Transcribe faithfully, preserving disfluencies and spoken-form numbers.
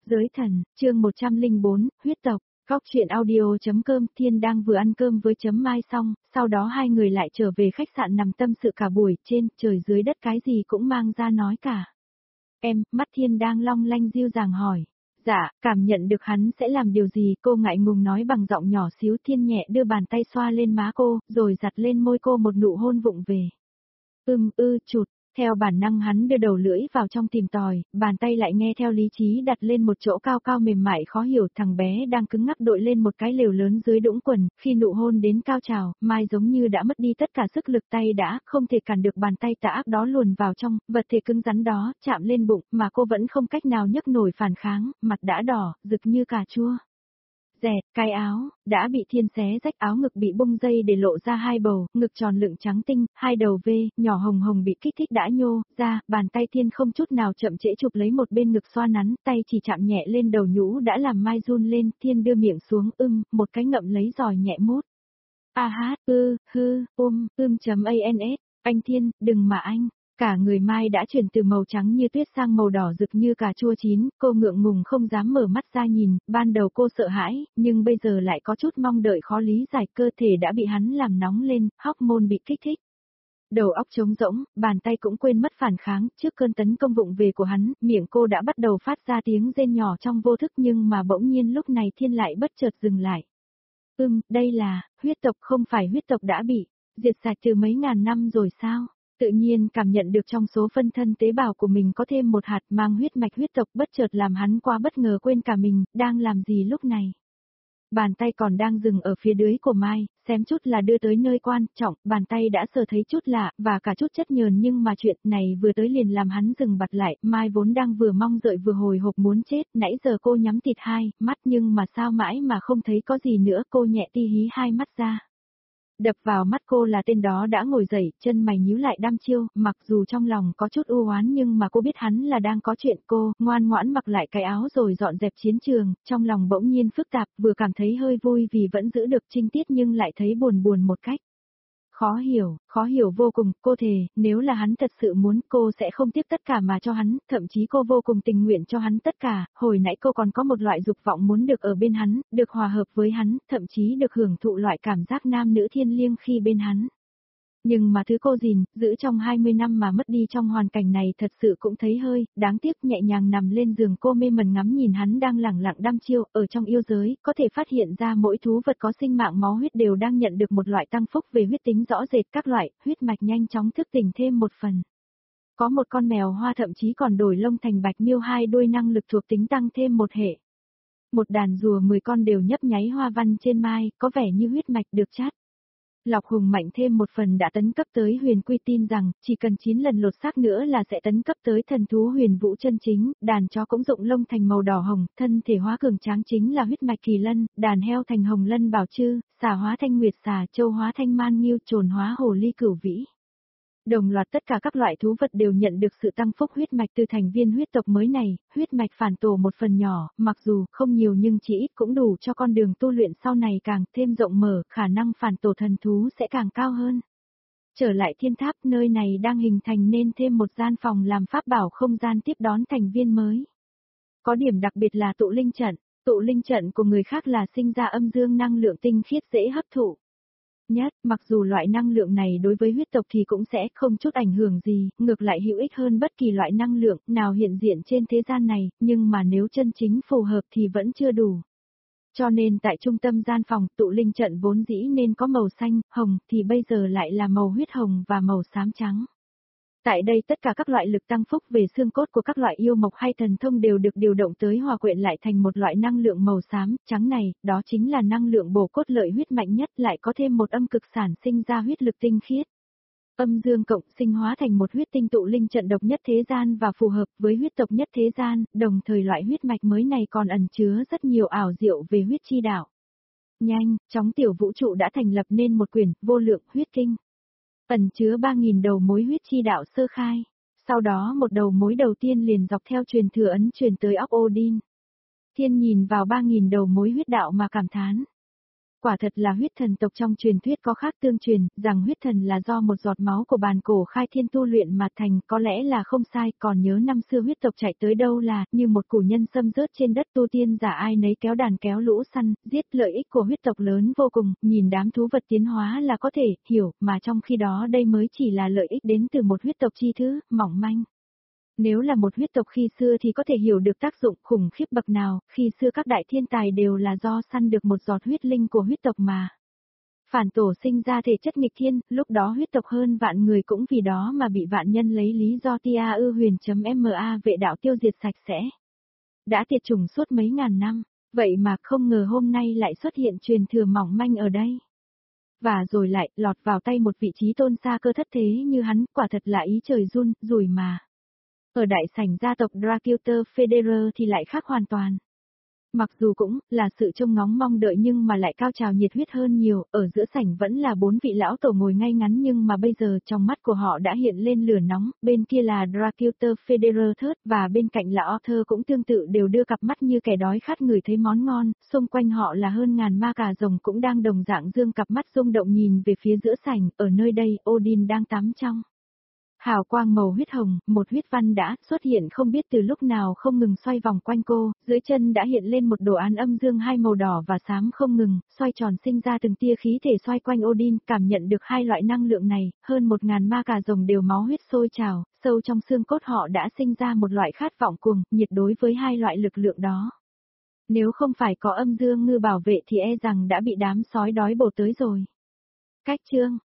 Giới thần, chương một trăm lẻ bốn, huyết tộc. Góc chuyện audio.com. Thiên đang vừa ăn cơm với chấm Mai xong, sau đó hai người lại trở về khách sạn nằm tâm sự cả buổi, trên trời dưới đất cái gì cũng mang ra nói cả. Em, mắt Thiên đang long lanh dịu dàng hỏi. Dạ, cảm nhận được hắn sẽ làm điều gì, cô ngại ngùng nói bằng giọng nhỏ xíu. Thiên nhẹ đưa bàn tay xoa lên má cô, rồi giặt lên môi cô một nụ hôn vụng về. Ưm ư chụt. Theo bản năng hắn đưa đầu lưỡi vào trong tìm tòi, bàn tay lại nghe theo lý trí đặt lên một chỗ cao cao mềm mại khó hiểu. Thằng bé đang cứng ngắc đội lên một cái lều lớn dưới đũng quần, khi nụ hôn đến cao trào, Mai giống như đã mất đi tất cả sức lực, tay đã không thể cản được bàn tay tà ác đó luồn vào trong, vật thể cứng rắn đó, chạm lên bụng, mà cô vẫn không cách nào nhấc nổi phản kháng, mặt đã đỏ, rực như cà chua. Dẹt, cái áo, đã bị Thiên xé rách, áo ngực bị bung dây để lộ ra hai bầu, ngực tròn lựng trắng tinh, hai đầu V, nhỏ hồng hồng bị kích thích đã nhô ra, bàn tay Thiên không chút nào chậm trễ chụp lấy một bên ngực xoa nắn, tay chỉ chạm nhẹ lên đầu nhũ đã làm Mai run lên. Thiên đưa miệng xuống, ưm, một cái ngậm lấy giòi nhẹ mút. A hát, ư, hư, ôm, ưm chấm ans, anh Thiên, đừng mà anh. Cả người Mai đã chuyển từ màu trắng như tuyết sang màu đỏ rực như cà chua chín, cô ngượng ngùng không dám mở mắt ra nhìn, ban đầu cô sợ hãi, nhưng bây giờ lại có chút mong đợi khó lý giải, cơ thể đã bị hắn làm nóng lên, hormone bị kích thích. Đầu óc trống rỗng, bàn tay cũng quên mất phản kháng, trước cơn tấn công vụng về của hắn, miệng cô đã bắt đầu phát ra tiếng rên nhỏ trong vô thức, nhưng mà bỗng nhiên lúc này Thiên lại bất chợt dừng lại. Ừm, đây là, huyết tộc, không phải huyết tộc đã bị diệt sạch từ mấy ngàn năm rồi sao? Tự nhiên cảm nhận được trong số phân thân tế bào của mình có thêm một hạt mang huyết mạch huyết tộc, bất chợt làm hắn quá bất ngờ quên cả mình, đang làm gì lúc này. Bàn tay còn đang dừng ở phía dưới của Mai, xém chút là đưa tới nơi quan trọng, bàn tay đã sờ thấy chút lạ, và cả chút chất nhờn, nhưng mà chuyện này vừa tới liền làm hắn dừng bặt lại. Mai vốn đang vừa mong đợi vừa hồi hộp muốn chết, nãy giờ cô nhắm tịt hai mắt nhưng mà sao mãi mà không thấy có gì nữa, cô nhẹ ti hí hai mắt ra. Đập vào mắt cô là tên đó đã ngồi dậy, chân mày nhíu lại đăm chiêu, mặc dù trong lòng có chút u oán nhưng mà cô biết hắn là đang có chuyện. Cô ngoan ngoãn mặc lại cái áo rồi dọn dẹp chiến trường, trong lòng bỗng nhiên phức tạp, vừa cảm thấy hơi vui vì vẫn giữ được trinh tiết nhưng lại thấy buồn buồn một cách. Khó hiểu, khó hiểu vô cùng. Cô thề, nếu là hắn thật sự muốn, cô sẽ không tiếc tất cả mà cho hắn, thậm chí cô vô cùng tình nguyện cho hắn tất cả. Hồi nãy cô còn có một loại dục vọng muốn được ở bên hắn, được hòa hợp với hắn, thậm chí được hưởng thụ loại cảm giác nam nữ thiêng liêng khi bên hắn. Nhưng mà thứ cô gìn, giữ trong hai mươi năm mà mất đi trong hoàn cảnh này thật sự cũng thấy hơi đáng tiếc. Nhẹ nhàng nằm lên giường, cô mê mẩn ngắm nhìn hắn đang lẳng lặng đăm chiêu. Ở trong yêu giới, có thể phát hiện ra mỗi thú vật có sinh mạng máu huyết đều đang nhận được một loại tăng phúc về huyết tính rõ rệt, các loại huyết mạch nhanh chóng thức tỉnh thêm một phần. Có một con mèo hoa thậm chí còn đổi lông thành bạch miêu, hai đuôi năng lực thuộc tính tăng thêm một hệ. Một đàn rùa mười con đều nhấp nháy hoa văn trên Mai, có vẻ như huyết mạch được chát lọc hùng mạnh thêm một phần đã tấn cấp tới huyền quy, tin rằng chỉ cần chín lần lột xác nữa là sẽ tấn cấp tới thần thú huyền vũ chân chính. Đàn chó cũng rụng lông thành màu đỏ hồng, thân thể hóa cường tráng chính là huyết mạch kỳ lân, đàn heo thành hồng lân bảo chư, xà hóa thanh nguyệt xà, trâu hóa thanh man nghiêu, trồn hóa hồ ly cửu vĩ. Đồng loạt tất cả các loại thú vật đều nhận được sự tăng phúc huyết mạch từ thành viên huyết tộc mới này. Huyết mạch phản tổ một phần nhỏ, mặc dù không nhiều nhưng chỉ ít cũng đủ cho con đường tu luyện sau này càng thêm rộng mở, khả năng phản tổ thần thú sẽ càng cao hơn. Trở lại thiên tháp, nơi này đang hình thành nên thêm một gian phòng làm pháp bảo không gian tiếp đón thành viên mới. Có điểm đặc biệt là tụ linh trận, tụ linh trận của người khác là sinh ra âm dương năng lượng tinh khiết dễ hấp thụ nhất, mặc dù loại năng lượng này đối với huyết tộc thì cũng sẽ không chút ảnh hưởng gì, ngược lại hữu ích hơn bất kỳ loại năng lượng nào hiện diện trên thế gian này, nhưng mà nếu chân chính phù hợp thì vẫn chưa đủ. Cho nên tại trung tâm gian phòng, tụ linh trận vốn dĩ nên có màu xanh, hồng, thì bây giờ lại là màu huyết hồng và màu xám trắng. Tại đây tất cả các loại lực tăng phúc về xương cốt của các loại yêu mộc hay thần thông đều được điều động tới hòa quyện lại thành một loại năng lượng màu xám trắng này, đó chính là năng lượng bổ cốt lợi huyết mạnh nhất, lại có thêm một âm cực sản sinh ra huyết lực tinh khiết. Âm dương cộng sinh hóa thành một huyết tinh tụ linh trận độc nhất thế gian và phù hợp với huyết tộc nhất thế gian, đồng thời loại huyết mạch mới này còn ẩn chứa rất nhiều ảo diệu về huyết chi đạo. Nhanh, chóng tiểu vũ trụ đã thành lập nên một quyển vô lượng huyết kinh. Ẩn chứa ba nghìn đầu mối huyết chi đạo sơ khai, sau đó một đầu mối đầu tiên liền dọc theo truyền thừa ấn truyền tới óc Odin. Thiên nhìn vào ba nghìn đầu mối huyết đạo mà cảm thán. Quả thật là huyết thần tộc trong truyền thuyết có khác tương truyền, rằng huyết thần là do một giọt máu của bàn cổ khai thiên tu luyện mà thành, có lẽ là không sai, còn nhớ năm xưa huyết tộc chạy tới đâu là, như một củ nhân xâm rớt trên đất tu tiên giả ai nấy kéo đàn kéo lũ săn, giết lợi ích của huyết tộc lớn vô cùng, nhìn đám thú vật tiến hóa là có thể, hiểu, mà trong khi đó đây mới chỉ là lợi ích đến từ một huyết tộc chi thứ, mỏng manh. Nếu là một huyết tộc khi xưa thì có thể hiểu được tác dụng khủng khiếp bậc nào, khi xưa các đại thiên tài đều là do săn được một giọt huyết linh của huyết tộc mà. Phản tổ sinh ra thể chất nghịch thiên, lúc đó huyết tộc hơn vạn người cũng vì đó mà bị vạn nhân lấy lý do tia ư huyền.ma vệ đạo tiêu diệt sạch sẽ. Đã tiệt chủng suốt mấy ngàn năm, vậy mà không ngờ hôm nay lại xuất hiện truyền thừa mỏng manh ở đây. Và rồi lại lọt vào tay một vị trí tôn xa cơ thất thế như hắn, quả thật là ý trời run, rủi mà. Ở đại sảnh gia tộc Dracuter Federer thì lại khác hoàn toàn. Mặc dù cũng là sự trông ngóng mong đợi nhưng mà lại cao trào nhiệt huyết hơn nhiều, ở giữa sảnh vẫn là bốn vị lão tổ ngồi ngay ngắn nhưng mà bây giờ trong mắt của họ đã hiện lên lửa nóng, bên kia là Dracuter Federer thớt và bên cạnh là Arthur cũng tương tự đều đưa cặp mắt như kẻ đói khát người thấy món ngon, xung quanh họ là hơn ngàn ma cà rồng cũng đang đồng dạng dương cặp mắt rung động nhìn về phía giữa sảnh, ở nơi đây Odin đang tắm trong hào quang màu huyết hồng, một huyết văn đã xuất hiện không biết từ lúc nào không ngừng xoay vòng quanh cô, dưới chân đã hiện lên một đồ án âm dương hai màu đỏ và xám không ngừng, xoay tròn sinh ra từng tia khí thể xoay quanh Odin, cảm nhận được hai loại năng lượng này, hơn một ngàn ma cà rồng đều máu huyết sôi trào, sâu trong xương cốt họ đã sinh ra một loại khát vọng cuồng, nhiệt đối với hai loại lực lượng đó. Nếu không phải có âm dương ngư bảo vệ thì e rằng đã bị đám sói đói bổ tới rồi. Cách chương